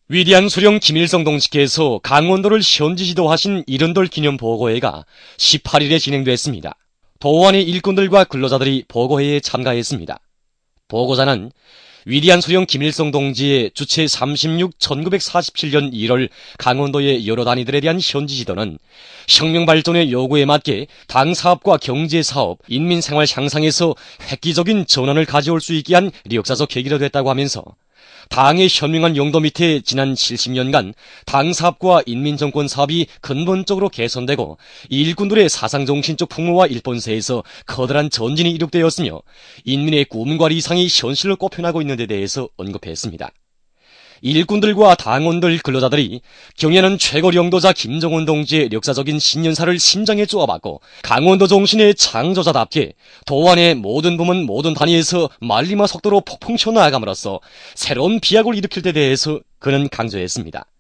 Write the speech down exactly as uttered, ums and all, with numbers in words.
위대한 수령 김일성 동지께서 강원도를 현지 지도하신 일흔돌 기념 보고회가 십팔일에 진행됐습니다. 도안의 일꾼들과 근로자들이 보고회에 참가했습니다. 보고자는 위대한 수령 김일성 동지의 주체 삼십육 천구백사십칠년 일월 강원도의 여러 단위들에 대한 현지 지도는 혁명발전의 요구에 맞게 당 사업과 경제사업, 인민생활 향상에서 획기적인 전환을 가져올 수 있게 한 역사적 계기가 됐다고 하면서 당의 현명한 용도 밑에 지난 칠십년간 당 사업과 인민정권 사업이 근본적으로 개선되고 일꾼들의 사상정신적 풍모와 일본세에서 커다란 전진이 이룩되었으며 인민의 꿈과 이상이 현실로 꼽혀나고 있는 데 대해서 언급했습니다. 일꾼들과 당원들 근로자들이 경애하는 최고領導자 김정은 동지의 역사적인 신년사를 심장에 쪼아봤고 강원도 정신의 창조자답게 도안의 모든 부문 모든 단위에서 말리마 속도로 폭풍 튀어나아감으로써 새로운 비약을 일으킬 데 대해서 그는 강조했습니다.